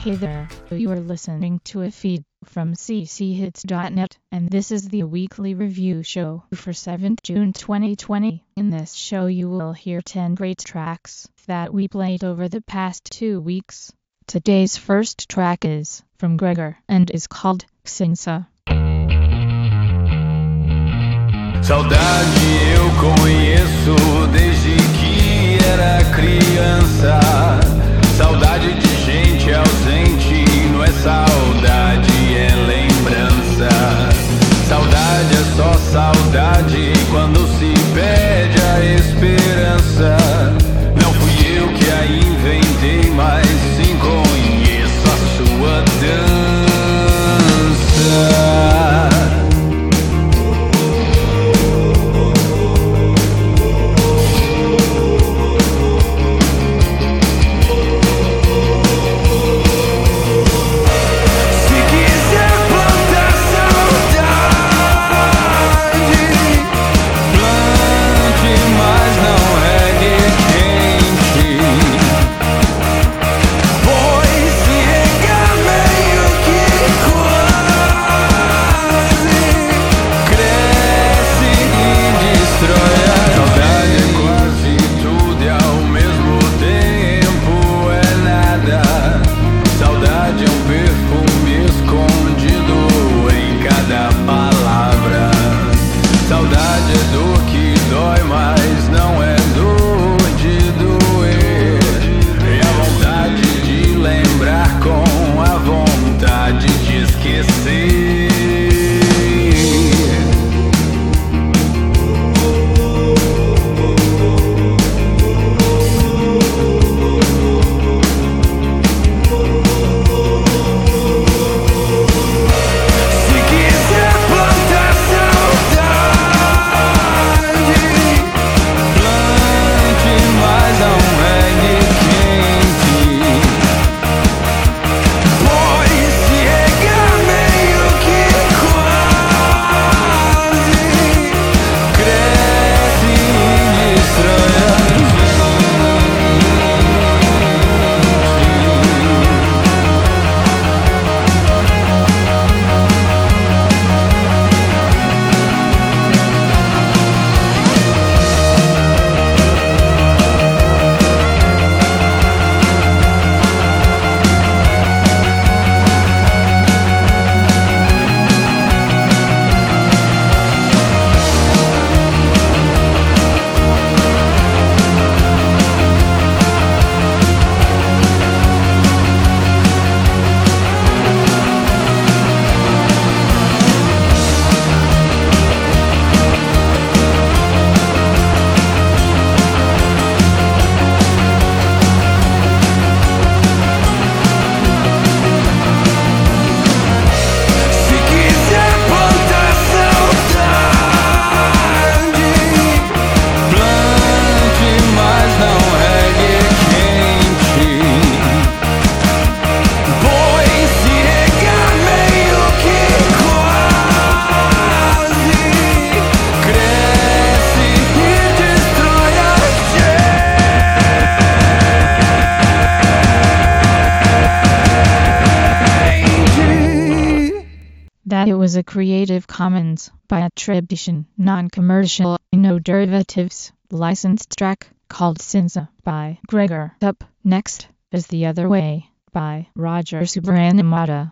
Hey there, you are listening to a feed from cchits.net, and this is the weekly review show for 7th June 2020. In this show you will hear 10 great tracks that we played over the past 2 weeks. Today's first track is from Gregor and is called Cinza. Saudade eu conheço desde que era criança. Saudade de gente ausente, não é saudade, é lembrança. Saudade é só saudade quando se perde a esperança. Não fui eu que a inventei, mas sim conheço a sua dança. Was a Creative Commons by attribution, non-commercial, no derivatives, licensed track called Cinza by Gregor. Up next is The Other Way by Roger Subranamata.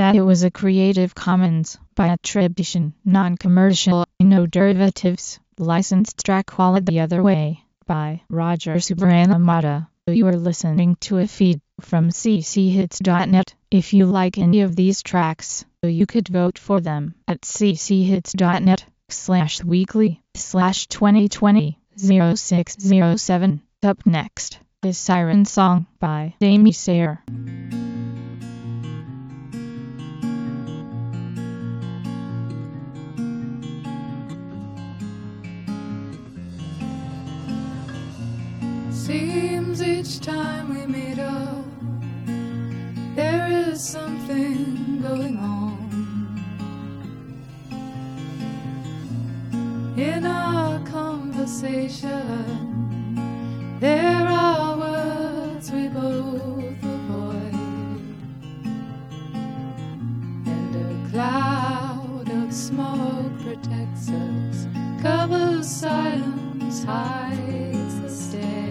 That it was a Creative Commons by attribution, non-commercial, no derivatives, licensed track Quality The Other Way by Roger Subramata. You are listening to a feed from cchits.net. If you like any of these tracks, you could vote for them at cchits.net/weekly/2020-0607. Up next is Siren Song by Amy Sayer. Seems each time we meet up, there is something going on in our conversation. There are words we both avoid, and a cloud of smoke protects us, covers silence, hides the stairs.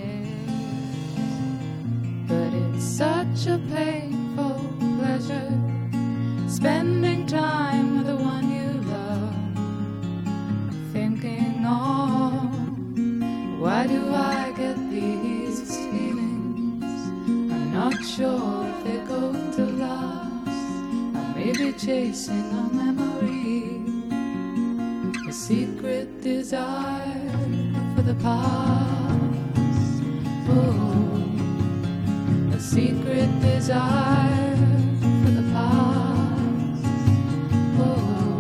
But it's such a painful pleasure spending time with the one you love, thinking on why do I get these feelings? I'm not sure if they're going to last. I may be chasing a memory, a secret desire for the past. Oh, a secret desire for the past. Oh,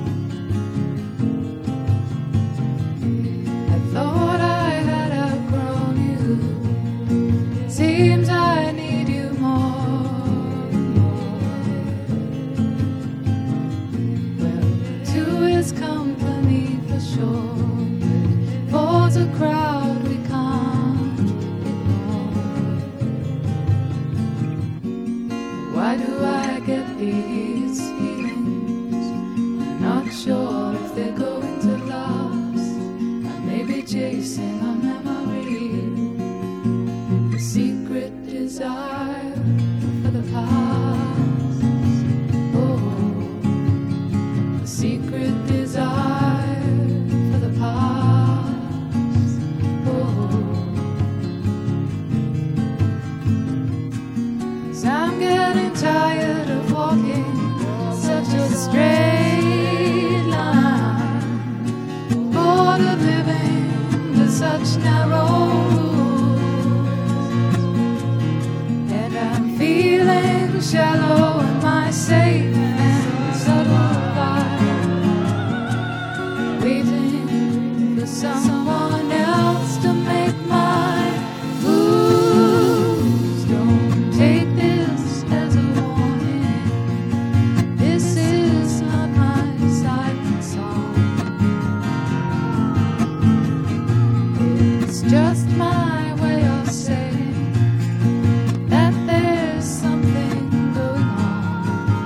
I thought I had outgrown you. Seems I need you more and more. Well, two is company for sure, but four's a crowd we can't ignore. Why do I get these feelings? I'm not sure if they're going to last. I may be chasing a memory, a secret desire for the past. Oh, a secret desire for the past. Oh, 'cause I'm getting tired of walking such a straight line, bored of living with such narrow rules, and I'm feeling shallow in my safe and subtle life, waiting for someone else to make my moves. Don't take this as a warning. This is not my silent song. It's just my way of saying that there's something going on.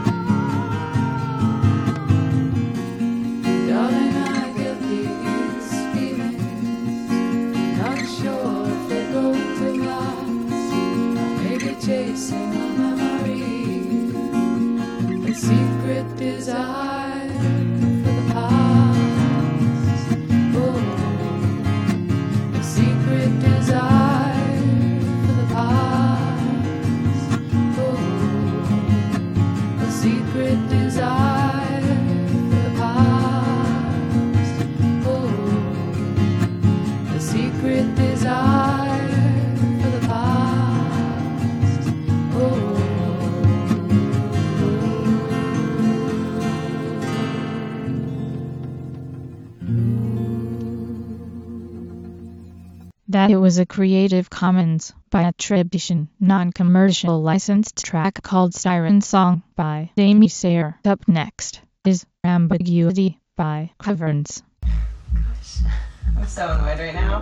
Darling, I get these feelings. Not sure if they're going to last. I may be chasing a memory, a secret desire for the past. Oh, a secret desire for the past. Oh, a secret desire for the past. Oh, a secret desire for the past. Oh. That it was a Creative Commons by attribution, non-commercial licensed track called Siren Song by Amy Sayer. Up next is Ambiguity by Caverns. Gosh, I'm so annoyed right now.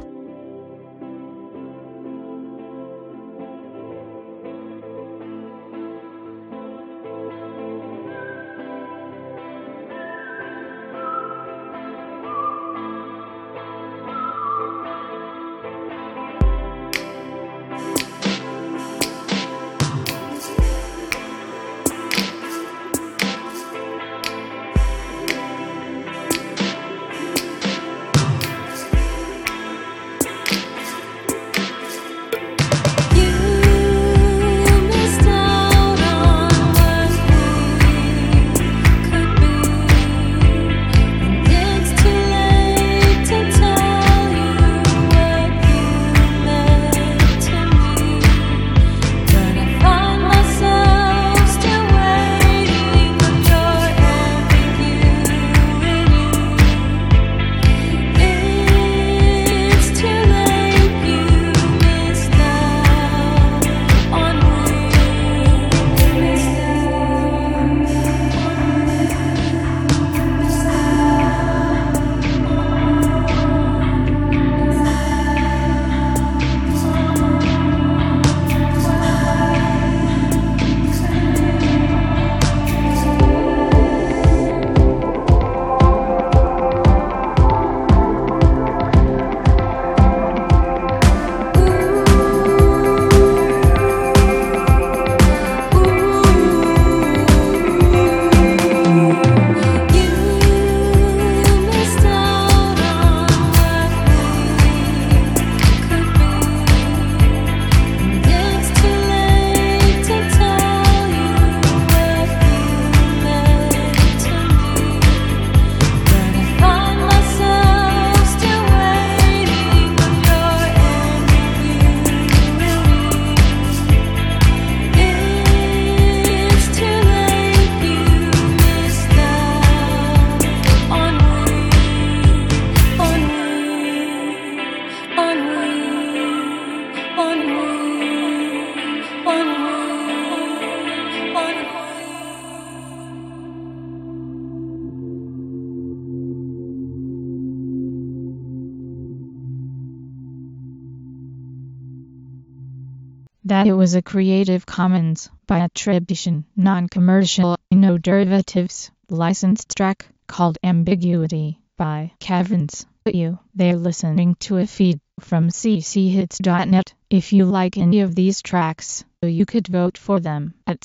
that it was a Creative Commons by attribution, non-commercial, no derivatives, licensed track called Ambiguity by Caverns. They're listening to a feed from cchits.net. If you like any of these tracks, you could vote for them at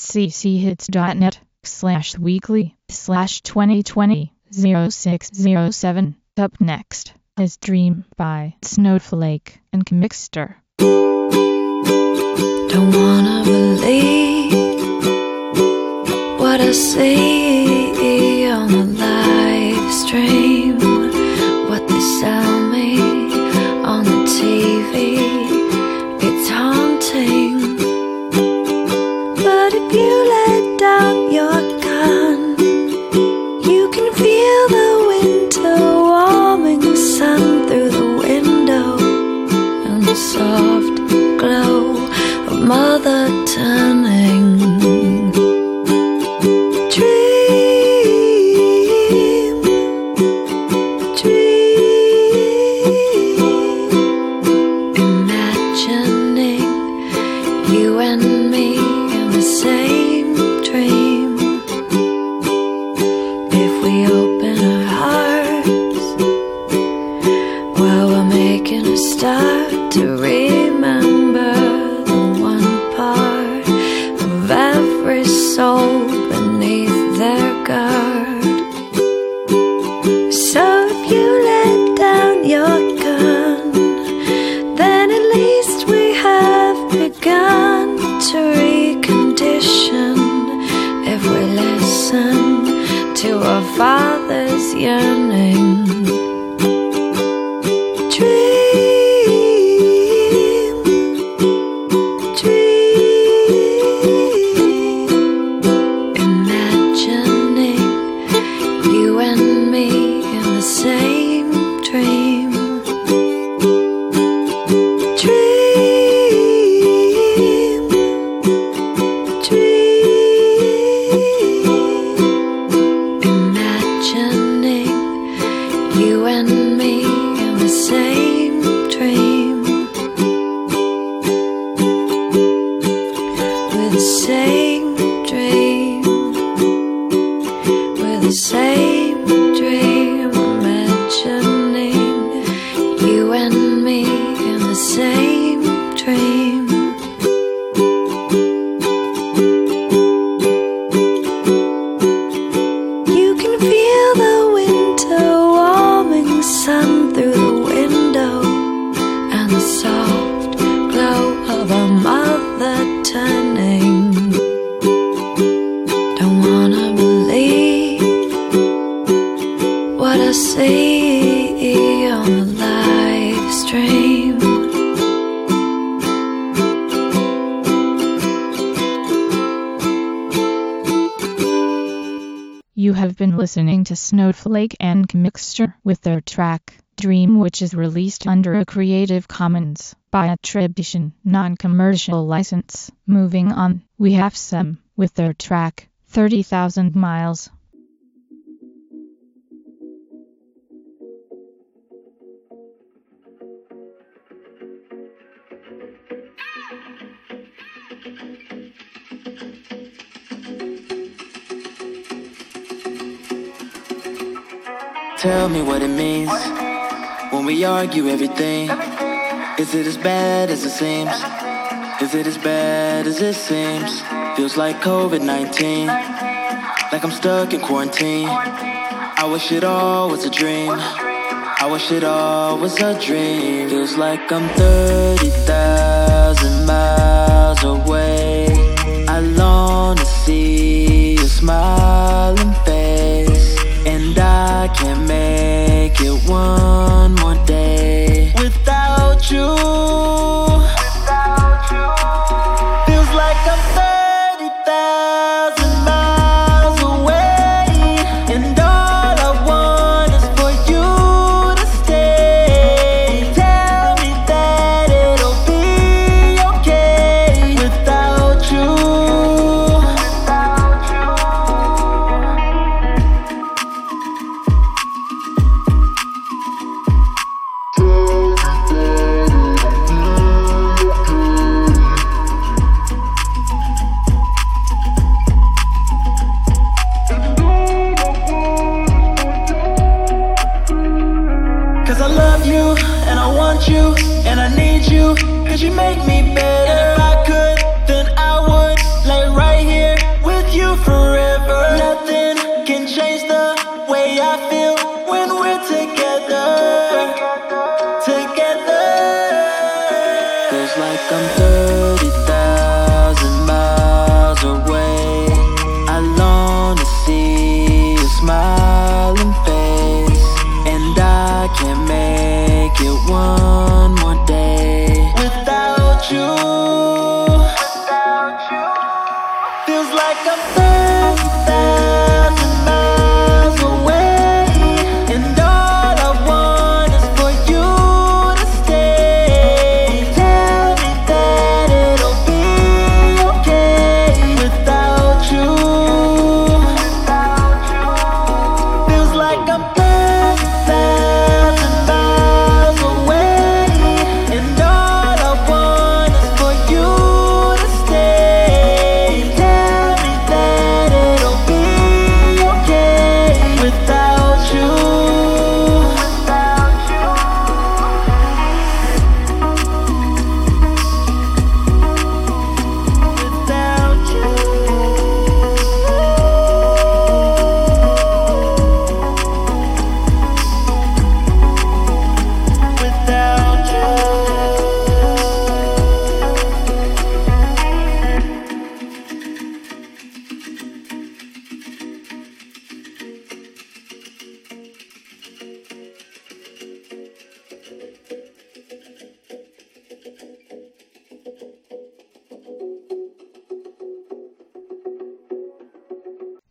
cchits.net/weekly/2020-0607. Up next is Dream by Snowflake and Mixter. Don't wanna believe what I see on the live stream, what they sell me on the TV. It's haunting, but if you let down your gun, you can feel the winter warming sun through the window and the soft glow of mother turning. Dream, dream, imagining you and me in the same dream. If we open our hearts, well, we're making a start to remember the one part of every soul beneath their guard. So if you let down your gun, then at least we have begun to recondition. If we listen to our Father's yearning. Dream, dream, imagining you and me in the same dream. Dream, dream, imagining you and me in the same dream. We're the same dream. We're the same dream. Imagining you and me in the same dream. You can feel the winter warming sun through the window and the soft glow of a mother turning. Don't wanna believe what I see on the live stream. You have been listening to Snowflake and Mixter with their track Dream, which is released under a Creative Commons by attribution, non-commercial license. Moving on, we have Sem with their track 30,000 Miles. Tell me what it means when we argue everything. Is it as bad as it seems? Is it as bad as it seems? Feels like COVID-19, like I'm stuck in quarantine. I wish it all was a dream. I wish it all was a dream. Feels like I'm 30,000 miles away. I long to see your smiling face, and I can't make it one more day without you. Feels like I'm 30,000 miles away, and all I want is for you to stay. Tell me that it'll be okay without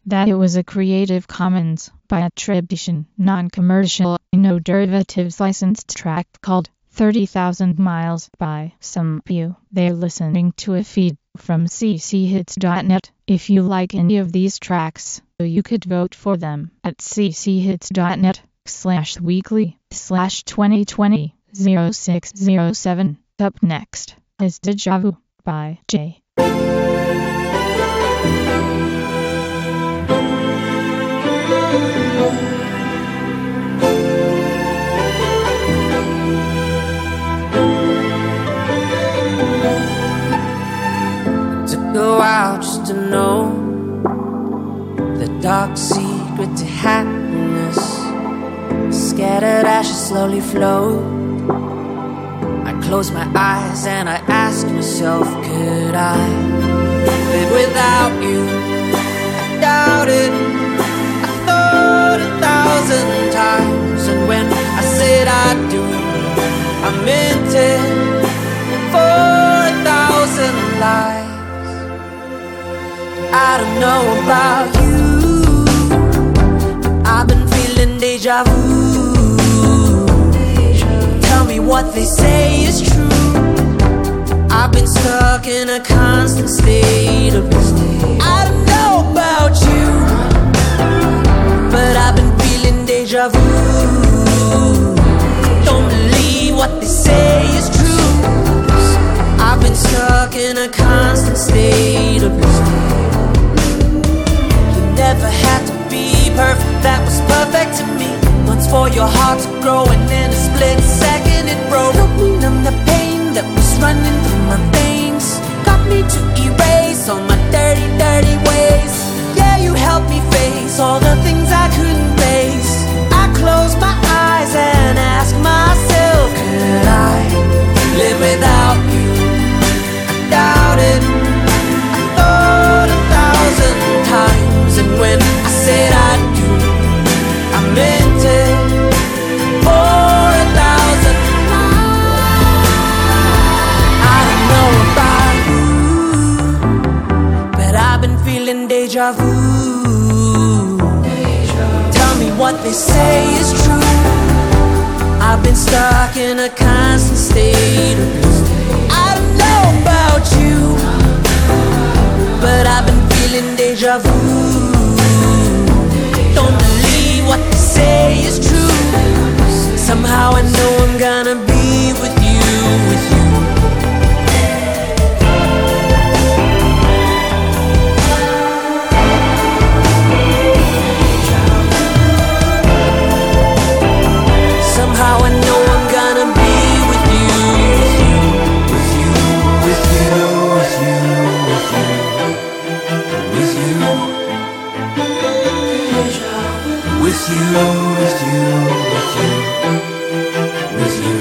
that it was a Creative Commons by attribution, non-commercial, no derivatives licensed track called 30,000 Miles by Some You. They're listening to a feed from cchits.net. If you like any of these tracks, you could vote for them at cchits.net/weekly/2020-0607. Up next is Deja Vu by Jay. Took a while just to know the dark secret to happiness. Scattered ashes slowly flow. I close my eyes and I ask myself, could I live without you? I doubt it. I thought 1,000 times, and when I said I do, I meant it for 1,000 lives. I don't know about you, I've been feeling deja vu. Tell me what they say is true. I've been stuck in a constant state of I don't know about you, but I've been feeling deja vu. Don't believe what they say is true. I've been stuck in a constant state of never had to be perfect, that was perfect to me. Once for your heart to grow, and in a split second it broke. Help me numb the pain that was running through my veins. Got me to erase all my dirty, dirty ways. Yeah, you helped me face all the things I couldn't face. I close my eyes and ask myself, could I live without you? I doubt it. I thought 1,000 times, and when I said I do, I meant it for 1,000 I don't know about you, but I've been feeling deja vu. Tell me what they say is true. I've been stuck in a constant state of I don't know about you, but I've been feeling deja vu. I don't believe what they say is true. Somehow I know I'm gonna be with you, with you. Somehow I know I'm gonna be with you, with you, with you, with you, with you, with you, with you, with you, with you, with you, with you.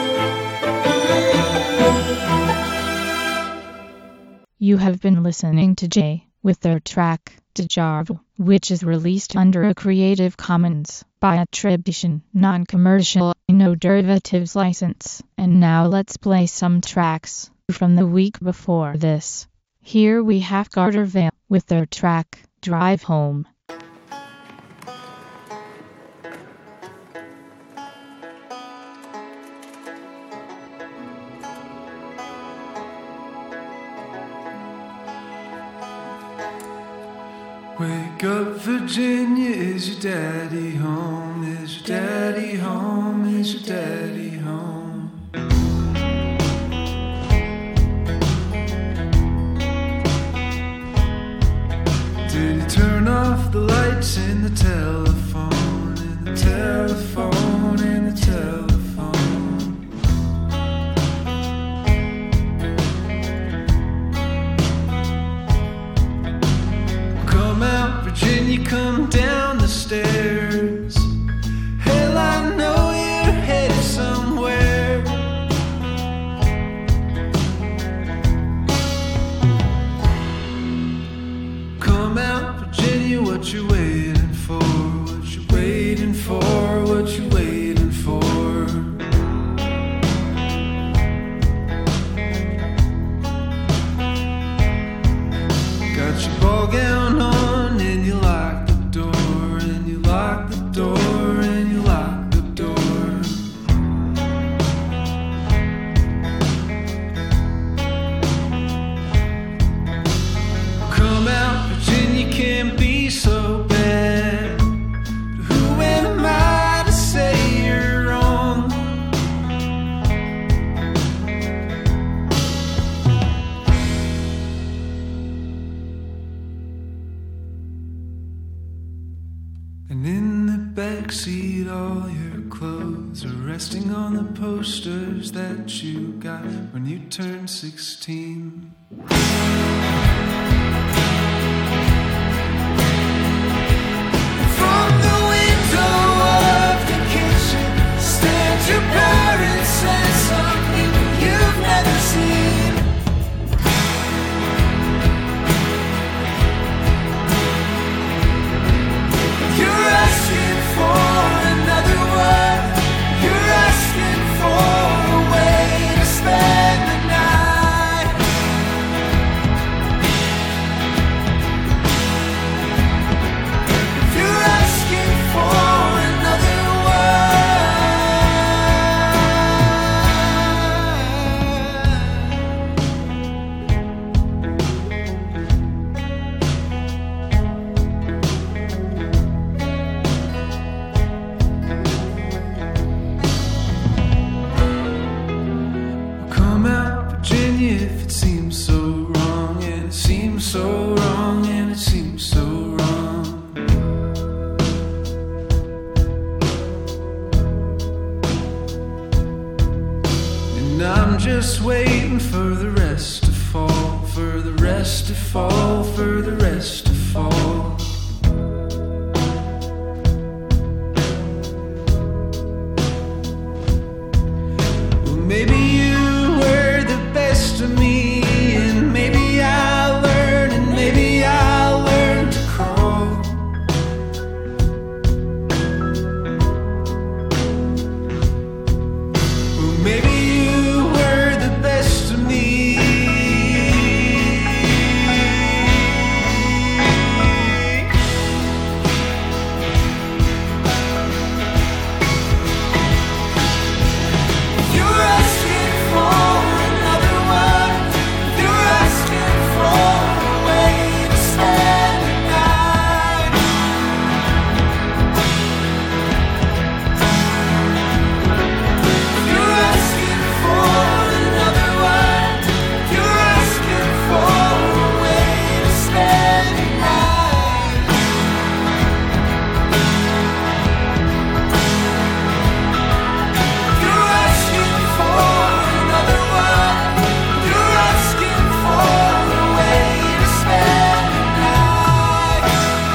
You have been listening to Jay with their track Deja Vu, which is released under a Creative Commons by attribution, non-commercial, no derivatives license. And now let's play some tracks from the week before this. Here we have Carter Vale with their track Drive Home. Wake up, Virginia, is your daddy home? Is your daddy home? Is your daddy home? Did he turn off the lights in the telephone? In the telephone, in the telephone? Virginia, come down the stairs. Hell, I know you're headed somewhere. Come out, Virginia, what you waiting for? What you waiting for? What you waiting for? Got your ball gown on and you like And in the backseat, all your clothes are resting on the posters that you got when you turned 16. From the window of the kitchen stands your parents and some people you've never seen. You're asking for another word. You're asking for a way to spend the night. You're asking for another come out, Virginia, if it seems so wrong, and it seems so wrong, and it seems so wrong. And I'm just waiting for the rest to fall, for the rest to fall, for the rest to fall. Well, maybe you were the best of me, and maybe I'll learn, and maybe I'll learn to crawl. Well, maybe you were the best of me. You're asking for another one. You're asking for a way to spend the night. You're asking for another one. You're asking for a way to spend the night. You're asking for another one. You're asking for a way to spend the night.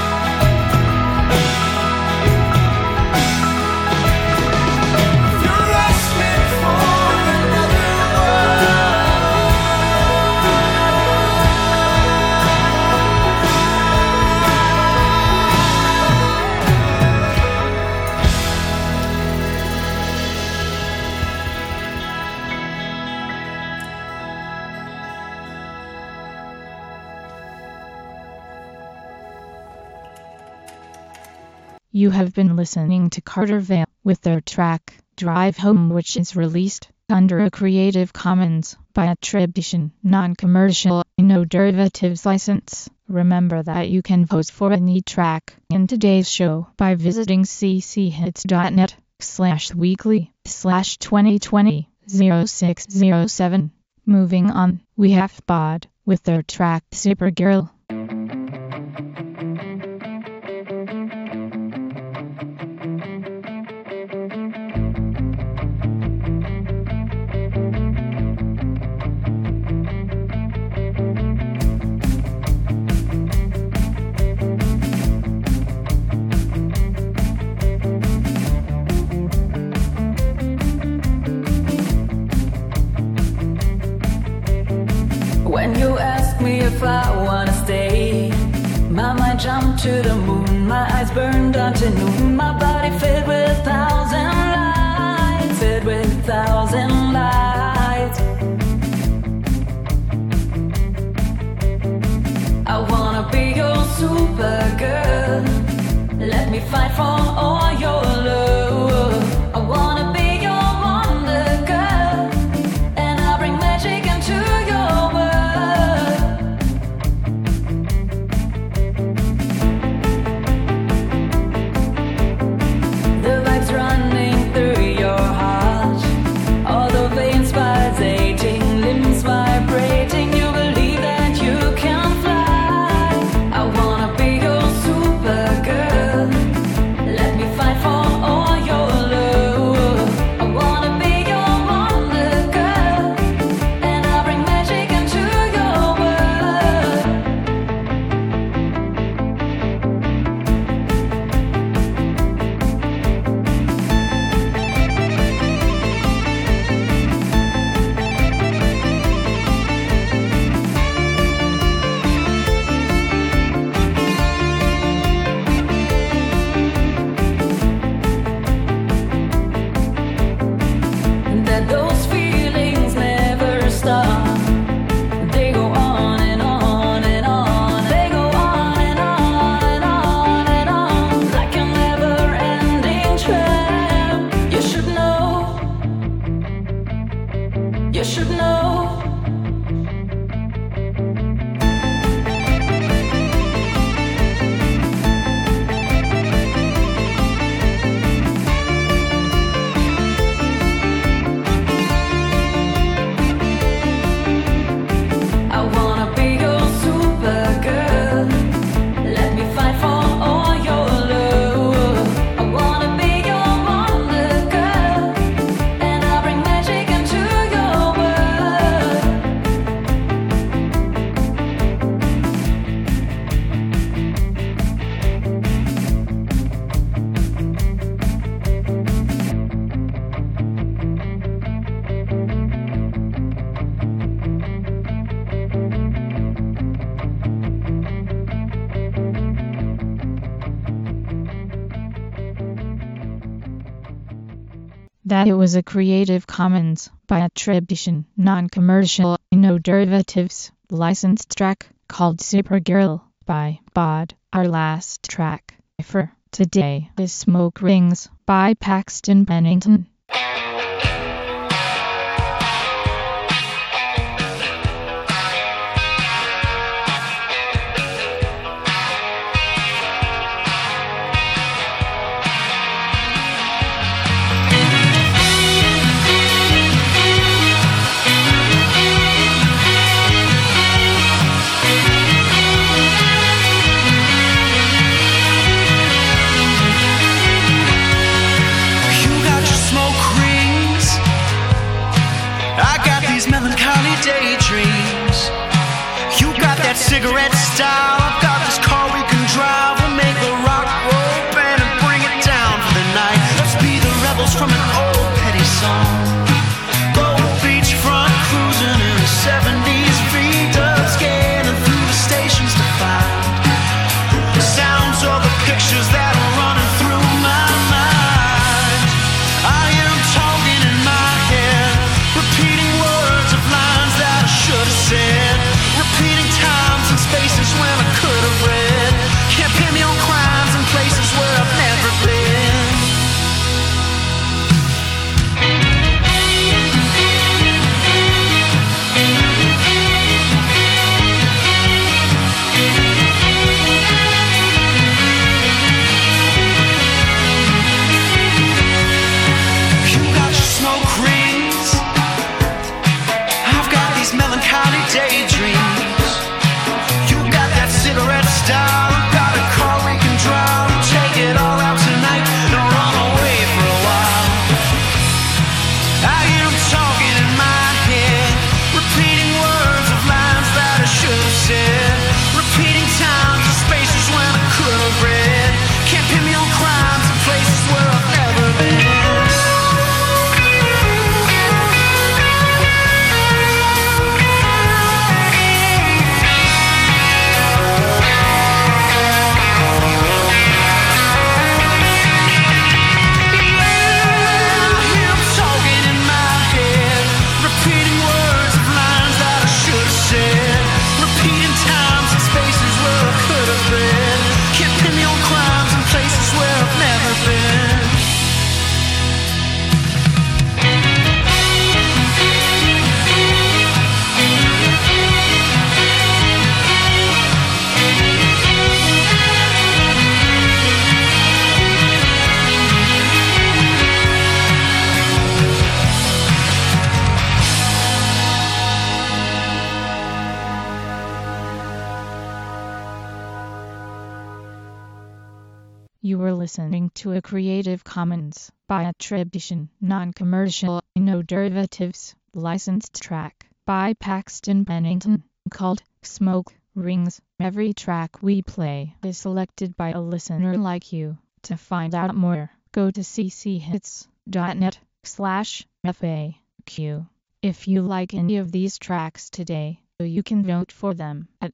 You're asking for another You have been listening to Carter Vale with their track Drive Home, which is released under a Creative Commons by attribution, non-commercial, no derivatives license. Remember that you can vote for any track in today's show by visiting cchits.net/weekly/2020-0607. Moving on, we have Bod with their track Supergirl. When you ask me if I wanna stay, my mind jumped to the moon, my eyes burned until noon, my body filled with 1,000 lights, filled with 1,000 lights. I wanna be your Supergirl, let me fight for all your love. I wanna be your Wonder Girl, and I'll bring magic into your world. The vibes running through your heart, all the veins pulsating, limbs vibrating. You believe that you can fly. I wanna be your Supergirl, that it was a Creative Commons by attribution, non-commercial, no derivatives, licensed track called Supergirl by Bod. Our last track for today is Smoke Rings by Paxton Pennington. Melancholy daydreams. You got that cigarette style. I've got this car we can drive. We'll make the rock roll band and bring it down for the night. Let's be the rebels from an old petty song. Gold beachfront cruising in the 70s. V-dubs scanning through the stations to find the sounds of the pictures that are running through my mind. I am talking in my head, repeating words of lines that I should have said, repeating times and spaces when I could have read. Can't pin me on crimes and places where I've never been. You got your smoke rings, I've got these melancholy daydreams. You got that cigarette style, I've got a car we can drive. Take it all out tonight and run away for a while. I am talking in my head, repeating words of lines that I should have said, repeating times and spaces when I could have read. Can't pin me on crimes and places where I've never been. You were listening to a Creative Commons by attribution, non-commercial, no derivatives, licensed track by Paxton Pennington called Smoke Rings. Every track we play is selected by a listener like you. To find out more, go to cchits.net/FAQ. If you like any of these tracks today, you can vote for them at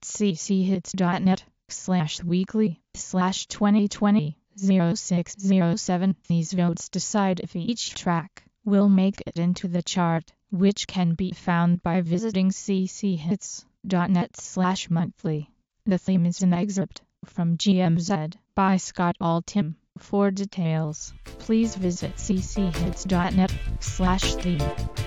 cchits.net/weekly/2020-0607. These votes decide if each track will make it into the chart, which can be found by visiting cchits.net/monthly. The theme is an excerpt from GMZ by Scott Altham. For details, please visit cchits.net/theme.